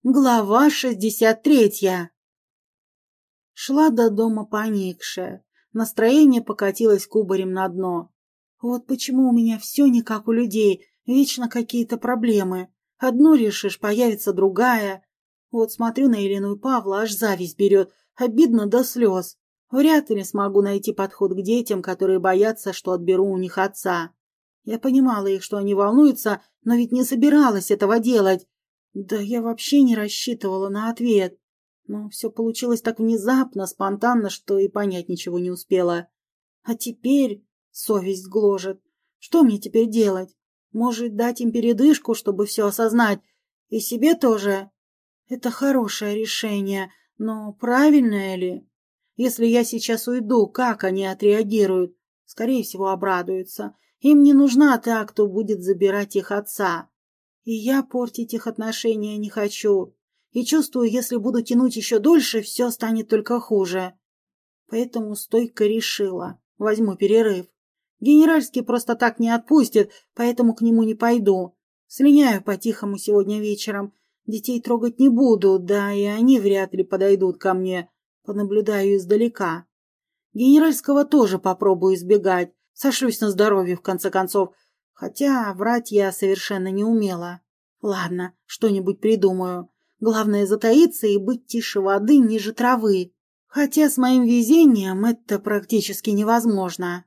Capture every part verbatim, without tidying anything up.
Глава шестьдесят третья. Шла до дома поникшая. Настроение покатилось кубарем на дно. Вот почему у меня все не как у людей, вечно какие-то проблемы. Одну решишь, появится другая. Вот смотрю на Елену и Павла, аж зависть берет, обидно до слез. Вряд ли смогу найти подход к детям, которые боятся, что отберу у них отца. Я понимала их, что они волнуются, но ведь не собиралась этого делать. Да я вообще не рассчитывала на ответ. Но все получилось так внезапно, спонтанно, что и понять ничего не успела. А теперь совесть гложет. Что мне теперь делать? Может, дать им передышку, чтобы все осознать? И себе тоже? Это хорошее решение, но правильное ли? Если я сейчас уйду, как они отреагируют? Скорее всего, обрадуются. Им не нужна та, кто будет забирать их отца. И я портить их отношения не хочу. И чувствую, если буду тянуть еще дольше, все станет только хуже. Поэтому стойко решила. Возьму перерыв. Генеральский просто так не отпустит, поэтому к нему не пойду. Слиняю по-тихому сегодня вечером. Детей трогать не буду, да и они вряд ли подойдут ко мне. Понаблюдаю издалека. Генеральского тоже попробую избегать. Сошлюсь на здоровье, в конце концов. Хотя врать я совершенно не умела. Ладно, что-нибудь придумаю. Главное затаиться и быть тише воды, ниже травы. Хотя с моим везением это практически невозможно.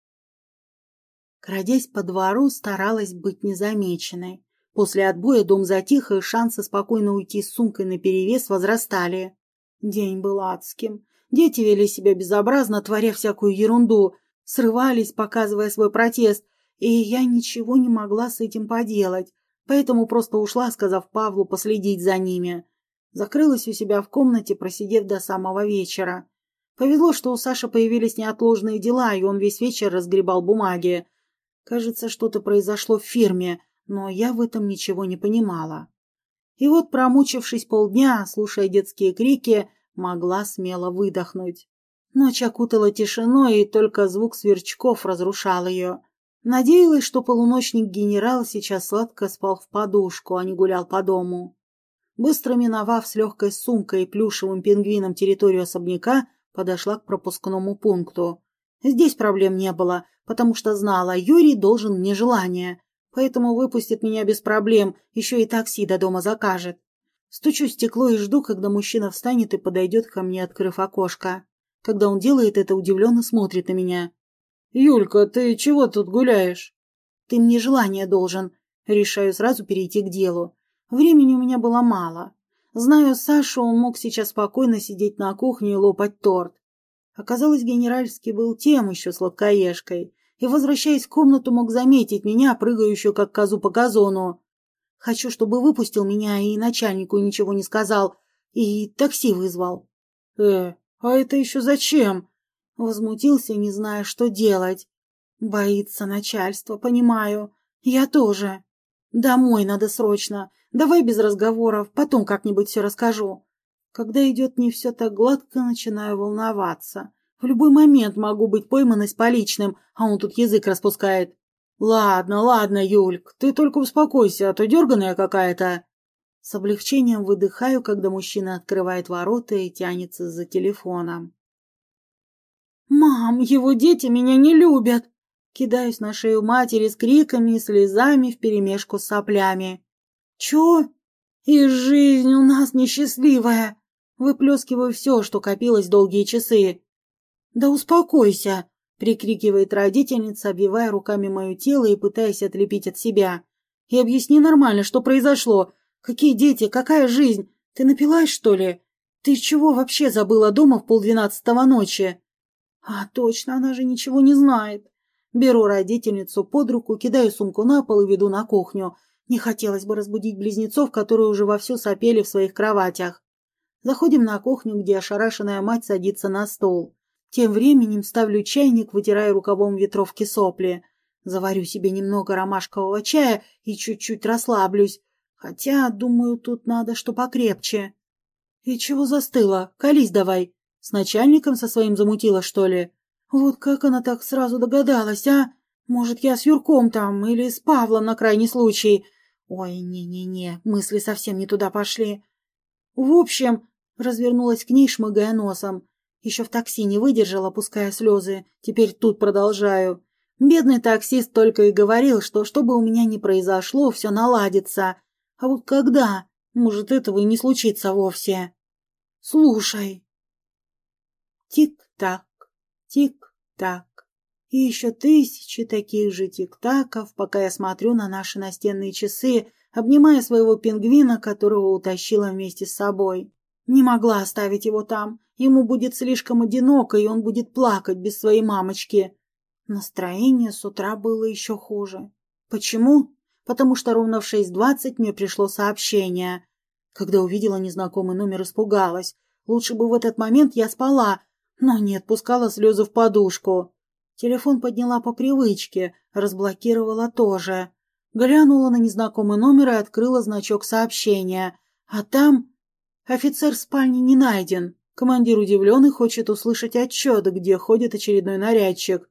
Крадясь по двору, старалась быть незамеченной. После отбоя дом затих, и шансы спокойно уйти с сумкой наперевес возрастали. День был адским. Дети вели себя безобразно, творя всякую ерунду. Срывались, показывая свой протест. И я ничего не могла с этим поделать, поэтому просто ушла, сказав Павлу последить за ними. Закрылась у себя в комнате, просидев до самого вечера. Повезло, что у Саши появились неотложные дела, и он весь вечер разгребал бумаги. Кажется, что-то произошло в фирме, но я в этом ничего не понимала. И вот, промучившись полдня, слушая детские крики, могла смело выдохнуть. Ночь окутала тишиной, и только звук сверчков разрушал ее. Надеялась, что полуночник-генерал сейчас сладко спал в подушку, а не гулял по дому. Быстро миновав с легкой сумкой и плюшевым пингвином территорию особняка, подошла к пропускному пункту. Здесь проблем не было, потому что знала, Юрий должен мне желание, поэтому выпустит меня без проблем, еще и такси до дома закажет. Стучу в стекло и жду, когда мужчина встанет и подойдет ко мне, открыв окошко. Когда он делает это, удивленно смотрит на меня. «Юлька, ты чего тут гуляешь?» «Ты мне желание должен». Решаю сразу перейти к делу. Времени у меня было мало. Знаю Сашу, он мог сейчас спокойно сидеть на кухне и лопать торт. Оказалось, генеральский был тем еще сладкоежкой, и, возвращаясь в комнату, мог заметить меня, прыгающую как козу по газону. Хочу, чтобы выпустил меня и начальнику ничего не сказал, и такси вызвал. «Э, а это еще зачем?» Возмутился, не зная, что делать. Боится начальства, понимаю. Я тоже. Домой надо срочно. Давай без разговоров, потом как-нибудь все расскажу. Когда идет не все так гладко, начинаю волноваться. В любой момент могу быть пойманной с поличным, а он тут язык распускает. Ладно, ладно, Юльк, ты только успокойся, а то дерганая какая-то. С облегчением выдыхаю, когда мужчина открывает ворота и тянется за телефоном. «Мам, его дети меня не любят!» Кидаюсь на шею матери с криками и слезами вперемешку с соплями. «Чё? И жизнь у нас несчастливая!» Выплескиваю все, что копилось долгие часы. «Да успокойся!» — прикрикивает родительница, обвивая руками мое тело и пытаясь отлепить от себя. «И объясни нормально, что произошло. Какие дети, какая жизнь? Ты напилась, что ли? Ты чего вообще забыла дома в полдвенадцатого ночи?» А точно, она же ничего не знает. Беру родительницу под руку, кидаю сумку на пол и веду на кухню. Не хотелось бы разбудить близнецов, которые уже вовсю сопели в своих кроватях. Заходим на кухню, где ошарашенная мать садится на стол. Тем временем ставлю чайник, вытирая рукавом ветровки сопли. Заварю себе немного ромашкового чая и чуть-чуть расслаблюсь. Хотя, думаю, тут надо что покрепче. И чего застыла? Колись давай. С начальником со своим замутила, что ли? Вот как она так сразу догадалась, а? Может, я с Юрком там или с Павлом на крайний случай? Ой, не-не-не, мысли совсем не туда пошли. В общем, развернулась к ней, шмыгая носом. Еще в такси не выдержала, опуская слезы. Теперь тут продолжаю. Бедный таксист только и говорил, что что бы у меня ни произошло, все наладится. А вот когда? Может, этого и не случится вовсе. Слушай. Тик-так, тик-так. И еще тысячи таких же тик-таков, пока я смотрю на наши настенные часы, обнимая своего пингвина, которого утащила вместе с собой. Не могла оставить его там. Ему будет слишком одиноко, и он будет плакать без своей мамочки. Настроение с утра было еще хуже. Почему? Потому что ровно в шесть двадцать мне пришло сообщение. Когда увидела незнакомый номер, испугалась. Лучше бы в этот момент я спала, но нет, пускала слезы в подушку. Телефон подняла по привычке, разблокировала тоже. Глянула на незнакомый номер и открыла значок сообщения. А там... Офицер в спальне не найден. Командир удивленный хочет услышать отчет, где ходит очередной нарядчик.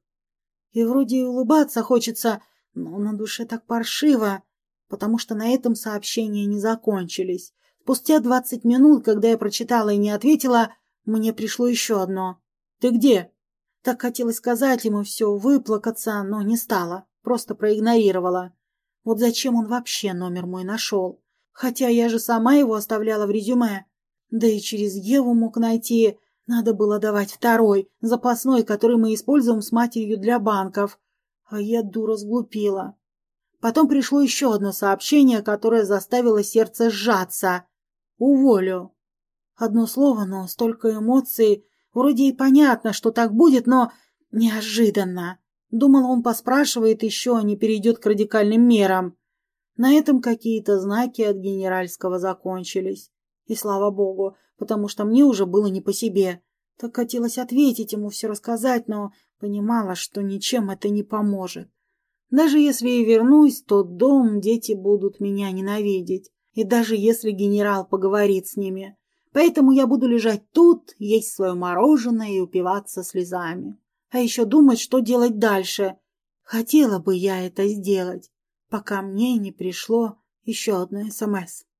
И вроде и улыбаться хочется, но на душе так паршиво, потому что на этом сообщения не закончились. Спустя двадцать минут, когда я прочитала и не ответила, мне пришло еще одно. «Ты где?» Так хотелось сказать ему все, выплакаться, но не стала, просто проигнорировала. Вот зачем он вообще номер мой нашел? Хотя я же сама его оставляла в резюме. Да и через Еву мог найти. Надо было давать второй, запасной, который мы используем с матерью для банков. А я, дура, сглупила. Потом пришло еще одно сообщение, которое заставило сердце сжаться. «Уволю». Одно слово, но столько эмоций. Вроде и понятно, что так будет, но неожиданно. Думала, он поспрашивает еще, а не перейдет к радикальным мерам. На этом какие-то знаки от генеральского закончились. И слава богу, потому что мне уже было не по себе. Так хотелось ответить ему, все рассказать, но понимала, что ничем это не поможет. Даже если и вернусь, то дом, дети будут меня ненавидеть. И даже если генерал поговорит с ними. Поэтому я буду лежать тут, есть свое мороженое и упиваться слезами. А еще думать, что делать дальше. Хотела бы я это сделать, пока мне не пришло еще одно СМС.